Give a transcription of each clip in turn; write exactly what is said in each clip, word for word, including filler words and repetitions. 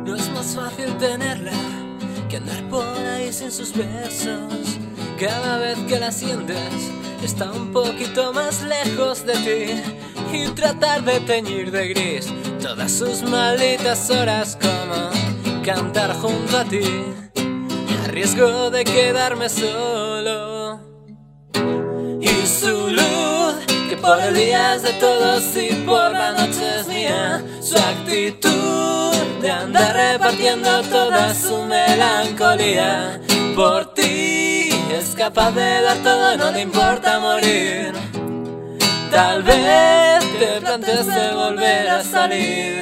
No es más fácil tenerla que andar por ahí sin sus besos. Cada vez que la sientes está un poquito más lejos de ti, y tratar de teñir de gris todas sus malditas horas como cantar junto a ti, a riesgo de quedarme solo. Y su luz, que por el día es de todos y por la noche es mía, su actitud de andar repartiendo toda su melancolía. Por ti es capaz de dar todo, no le importa morir. Tal vez te plantees de volver a salir.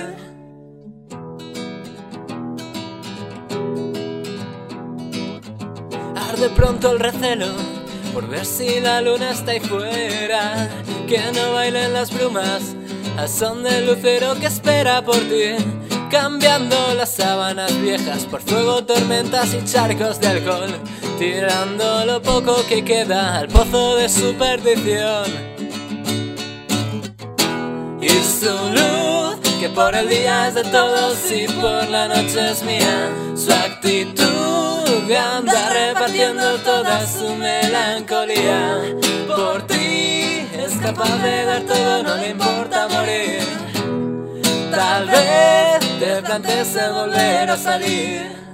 Arde pronto el recelo por ver si la luna está ahí fuera, que no bailen las brumas al son del lucero que espera por ti, cambiando las sábanas viejas por fuego, tormentas y charcos de alcohol, tirando lo poco que queda al pozo de su perdición. Y su luz, que por el día es de todos y por la noche es mía, su actitud de andar repartiendo toda su melancolía. Por ti es capaz de dar todo, no le importa morir. Tal vez te plantees de volver a salir.